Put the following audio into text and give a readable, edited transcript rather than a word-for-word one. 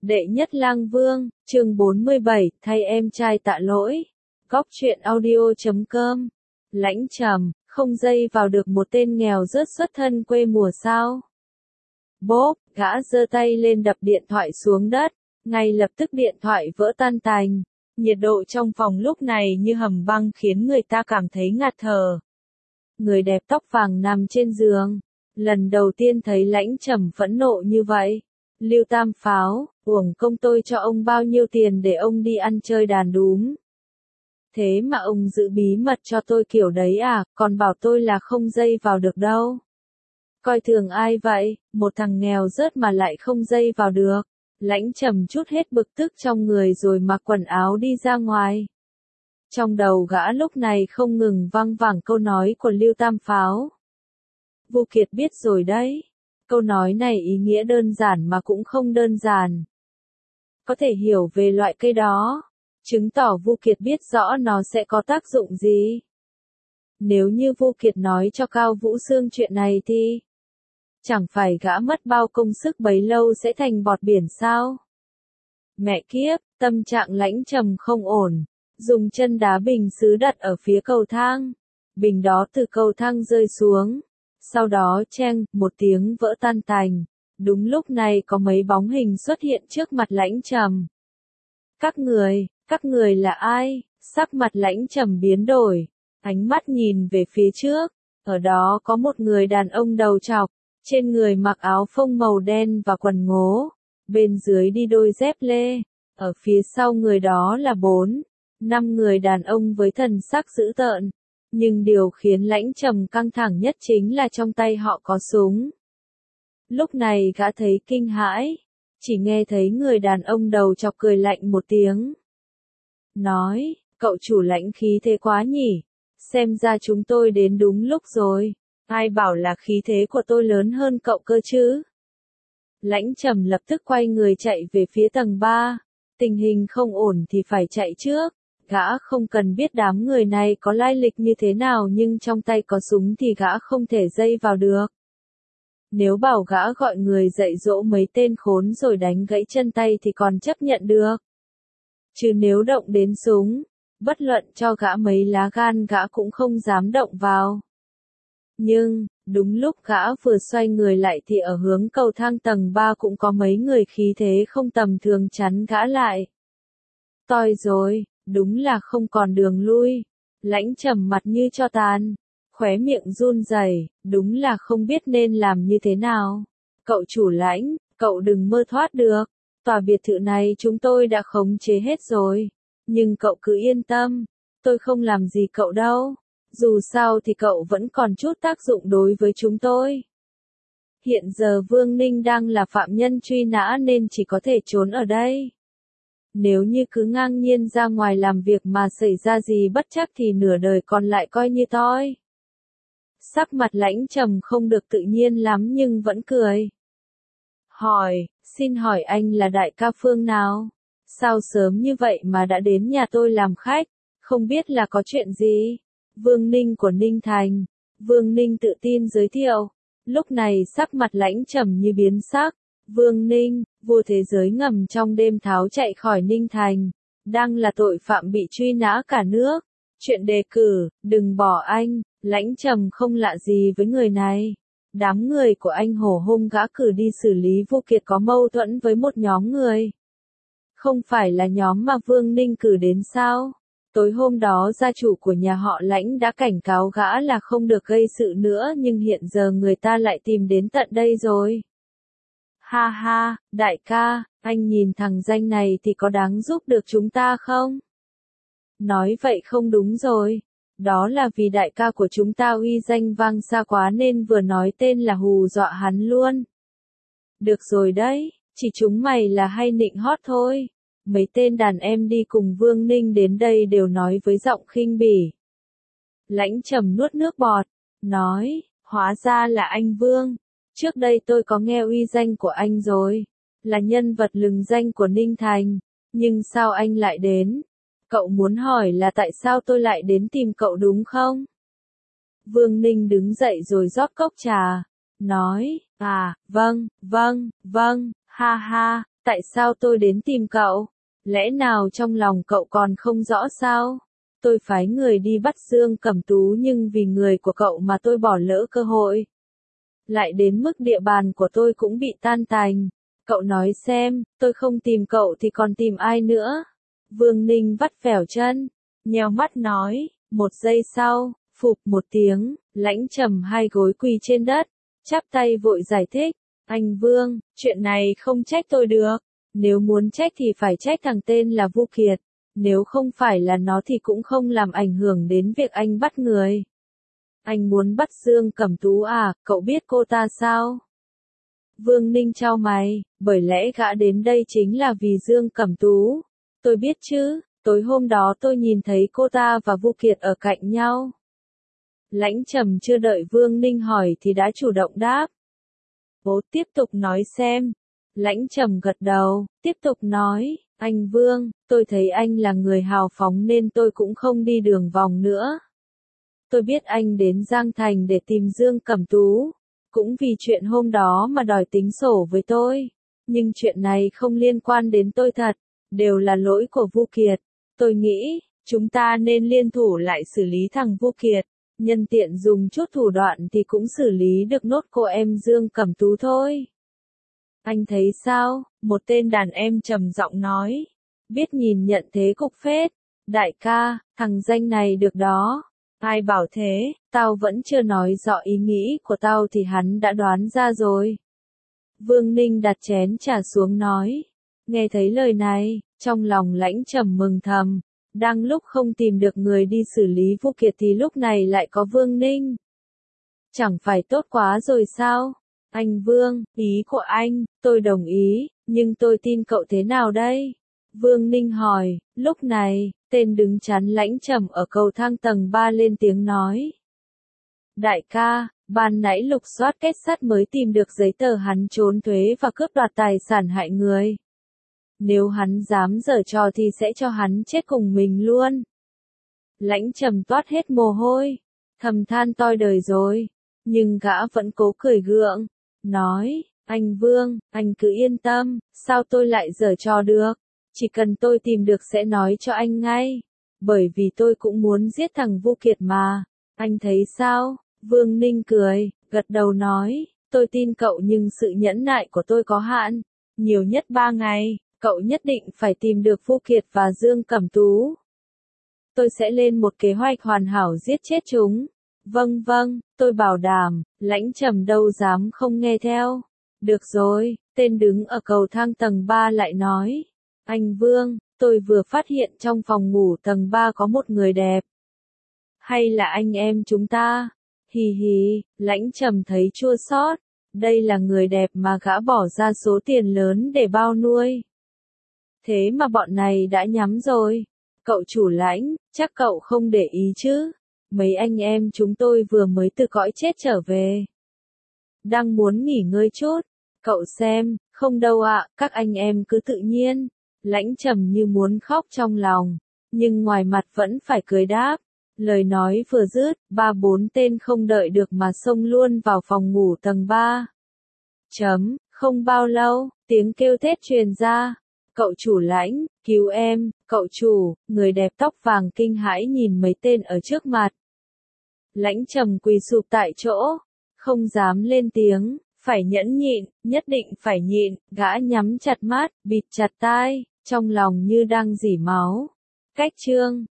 Đệ nhất lang vương, chương 47, thay em trai tạ lỗi. Góc truyện audio.com. Lãnh trầm, không dây vào được một tên nghèo rớt xuất thân quê mùa sao. Bốp, gã giơ tay lên đập điện thoại xuống đất, ngay lập tức điện thoại vỡ tan tành. Nhiệt độ trong phòng lúc này như hầm băng khiến người ta cảm thấy ngạt thở. Người đẹp tóc vàng nằm trên giường. Lần đầu tiên thấy Lãnh trầm phẫn nộ như vậy. Lưu Tam Pháo, uổng công tôi cho ông bao nhiêu tiền để ông đi ăn chơi đàn đúm. Thế mà ông giữ bí mật cho tôi kiểu đấy à, còn bảo tôi là không dây vào được đâu. Coi thường ai vậy, một thằng nghèo rớt mà lại không dây vào được. Lãnh trầm chút hết bực tức trong người rồi mặc quần áo đi ra ngoài. Trong đầu gã lúc này không ngừng văng vẳng câu nói của Lưu Tam Pháo. Vu Kiệt biết rồi đấy. Câu nói này ý nghĩa đơn giản mà cũng không đơn giản. Có thể hiểu về loại cây đó, chứng tỏ Vu Kiệt biết rõ nó sẽ có tác dụng gì. Nếu như Vu Kiệt nói cho Cao Vũ Sương chuyện này thì chẳng phải gã mất bao công sức bấy lâu sẽ thành bọt biển sao? Mẹ kiếp, tâm trạng Lãnh trầm không ổn, dùng chân đá bình sứ đặt ở phía cầu thang. Bình đó từ cầu thang rơi xuống. Sau đó cheng, một tiếng vỡ tan tành. Đúng lúc này có mấy bóng hình xuất hiện trước mặt Lãnh trầm. Các người là ai? Sắc mặt Lãnh trầm biến đổi. Ánh mắt nhìn về phía trước. Ở đó có một người đàn ông đầu trọc. Trên người mặc áo phông màu đen và quần ngố. Bên dưới đi đôi dép lê. Ở phía sau người đó là 4-5 người đàn ông với thần sắc dữ tợn. Nhưng điều khiến Lãnh trầm căng thẳng nhất chính là trong tay họ có súng. Lúc này gã thấy kinh hãi, chỉ nghe thấy người đàn ông đầu chọc cười lạnh một tiếng. Nói, cậu chủ Lãnh khí thế quá nhỉ, xem ra chúng tôi đến đúng lúc rồi, ai bảo là khí thế của tôi lớn hơn cậu cơ chứ. Lãnh trầm lập tức quay người chạy về phía tầng 3, tình hình không ổn thì phải chạy trước. Gã không cần biết đám người này có lai lịch như thế nào nhưng trong tay có súng thì gã không thể dây vào được. Nếu bảo gã gọi người dạy dỗ mấy tên khốn rồi đánh gãy chân tay thì còn chấp nhận được. Chứ nếu động đến súng, bất luận cho gã mấy lá gan gã cũng không dám động vào. Nhưng, đúng lúc gã vừa xoay người lại thì ở hướng cầu thang tầng 3 cũng có mấy người khí thế không tầm thường chắn gã lại. Toi rồi. Đúng là không còn đường lui. Lãnh trầm mặt như tro tàn, khóe miệng run rẩy, đúng là không biết nên làm như thế nào. Cậu chủ Lãnh, cậu đừng mơ thoát được. Tòa biệt thự này chúng tôi đã khống chế hết rồi. Nhưng cậu cứ yên tâm, tôi không làm gì cậu đâu. Dù sao thì cậu vẫn còn chút tác dụng đối với chúng tôi. Hiện giờ Vương Ninh đang là phạm nhân truy nã nên chỉ có thể trốn ở đây. Nếu như cứ ngang nhiên ra ngoài làm việc mà xảy ra gì bất trắc thì nửa đời còn lại coi như toi. Sắc mặt Lãnh trầm không được tự nhiên lắm nhưng vẫn cười. Xin hỏi anh là đại ca phương nào? Sao sớm như vậy mà đã đến nhà tôi làm khách? Không biết là có chuyện gì? Vương Ninh của Ninh Thành. Vương Ninh tự tin giới thiệu. Lúc này sắc mặt Lãnh trầm như biến sắc. Vương Ninh, vua thế giới ngầm trong đêm tháo chạy khỏi Ninh Thành, đang là tội phạm bị truy nã cả nước. Chuyện đề cử, đừng bỏ anh. Lãnh trầm không lạ gì với người này. Đám người của anh Hổ hôm gã cử đi xử lý Vu Kiệt có mâu thuẫn với một nhóm người. Không phải là nhóm mà Vương Ninh cử đến sao? Tối hôm đó gia chủ của nhà họ Lãnh đã cảnh cáo gã là không được gây sự nữa nhưng hiện giờ người ta lại tìm đến tận đây rồi. Ha ha, đại ca, anh nhìn thằng danh này thì có đáng giúp được chúng ta không? Nói vậy không đúng rồi. Đó là vì đại ca của chúng ta uy danh vang xa quá nên vừa nói tên là hù dọa hắn luôn. Được rồi đấy, chỉ chúng mày là hay nịnh hót thôi. Mấy tên đàn em đi cùng Vương Ninh đến đây đều nói với giọng khinh bỉ. Lãnh trầm nuốt nước bọt, nói, hóa ra là anh Vương. Trước đây tôi có nghe uy danh của anh rồi, là nhân vật lừng danh của Ninh Thành, nhưng sao anh lại đến? Cậu muốn hỏi là tại sao tôi lại đến tìm cậu đúng không? Vương Ninh đứng dậy rồi rót cốc trà, nói, vâng, ha ha, Tại sao tôi đến tìm cậu? Lẽ nào trong lòng cậu còn không rõ sao? Tôi phái người đi bắt Dương Cẩm Tú nhưng vì người của cậu mà tôi bỏ lỡ cơ hội. Lại đến mức địa bàn của tôi cũng bị tan tành. Cậu nói xem, tôi không tìm cậu thì còn tìm ai nữa? Vương Ninh vắt vẻo chân, nheo mắt nói, một giây sau, phụp một tiếng, Lãnh Trầm hai gối quỳ trên đất, chắp tay vội giải thích, anh Vương, chuyện này không trách tôi được, nếu muốn trách thì phải trách thằng tên là Vu Kiệt, nếu không phải là nó thì cũng không làm ảnh hưởng đến việc anh bắt người. Anh muốn bắt Dương Cẩm Tú à, cậu biết cô ta sao? Vương Ninh chau mày, bởi lẽ gã đến đây chính là vì Dương Cẩm Tú. Tôi biết chứ, tối hôm đó tôi nhìn thấy cô ta và Vu Kiệt ở cạnh nhau. Lãnh Trầm chưa đợi Vương Ninh hỏi thì đã chủ động đáp. Bố tiếp tục nói xem. Lãnh Trầm gật đầu, tiếp tục nói, anh Vương, tôi thấy anh là người hào phóng nên tôi cũng không đi đường vòng nữa. Tôi biết anh đến Giang Thành để tìm Dương Cẩm Tú, cũng vì chuyện hôm đó mà đòi tính sổ với tôi. Nhưng chuyện này không liên quan đến tôi thật, đều là lỗi của Vu Kiệt. Tôi nghĩ, chúng ta nên liên thủ lại xử lý thằng Vu Kiệt, nhân tiện dùng chút thủ đoạn thì cũng xử lý được nốt cô em Dương Cẩm Tú thôi. Anh thấy sao? Một tên đàn em trầm giọng nói. Biết nhìn nhận thế cục phết. Đại ca, thằng danh này được đó. Ai bảo thế, tao vẫn chưa nói rõ ý nghĩ của tao thì hắn đã đoán ra rồi. Vương Ninh đặt chén trà xuống nói. Nghe thấy lời này, trong lòng Lãnh Trầm mừng thầm. Đang lúc không tìm được người đi xử lý Vu Kiệt thì lúc này lại có Vương Ninh. Chẳng phải tốt quá rồi sao? Anh Vương, ý của anh, tôi đồng ý, nhưng tôi tin cậu thế nào đây? Vương Ninh hỏi, lúc này, tên đứng chắn Lãnh Trầm ở cầu thang tầng 3 lên tiếng nói. Đại ca, ban nãy lục soát kết sắt mới tìm được giấy tờ hắn trốn thuế và cướp đoạt tài sản hại người. Nếu hắn dám giở trò thì sẽ cho hắn chết cùng mình luôn. Lãnh Trầm toát hết mồ hôi, thầm than toi đời rồi, nhưng gã vẫn cố cười gượng, nói, anh Vương, anh cứ yên tâm, sao tôi lại giở trò được, chỉ cần tôi tìm được sẽ nói cho anh ngay, bởi vì tôi cũng muốn giết thằng Vu Kiệt mà, anh thấy sao? Vương Ninh cười, gật đầu nói, tôi tin cậu nhưng sự nhẫn nại của tôi có hạn, nhiều nhất 3 ngày. Cậu nhất định phải tìm được Vu Kiệt và Dương Cẩm Tú. Tôi sẽ lên một kế hoạch hoàn hảo giết chết chúng. Vâng vâng, tôi bảo đảm, Lãnh Trầm đâu dám không nghe theo. Được rồi, tên đứng ở cầu thang tầng 3 lại nói. Anh Vương, tôi vừa phát hiện trong phòng ngủ tầng 3 có một người đẹp. Hay là anh em chúng ta? Hì hì, Lãnh Trầm thấy chua xót. Đây là người đẹp mà gã bỏ ra số tiền lớn để bao nuôi. Thế mà bọn này đã nhắm rồi. Cậu chủ Lãnh, chắc cậu không để ý chứ. Mấy anh em chúng tôi vừa mới từ cõi chết trở về. Đang muốn nghỉ ngơi chút. Cậu xem, không đâu ạ, các anh em cứ tự nhiên. Lãnh Trầm như muốn khóc trong lòng. Nhưng ngoài mặt vẫn phải cười đáp. Lời nói vừa dứt, 3-4 tên không đợi được mà xông luôn vào phòng ngủ tầng 3. Không bao lâu, tiếng kêu thét truyền ra. Cậu chủ Lãnh, cứu em, cậu chủ, người đẹp tóc vàng kinh hãi nhìn mấy tên ở trước mặt. Lãnh Trầm quỳ sụp tại chỗ, không dám lên tiếng, phải nhẫn nhịn, nhất định phải nhịn, gã nhắm chặt mắt, bịt chặt tai, trong lòng như đang rỉ máu. Cách chương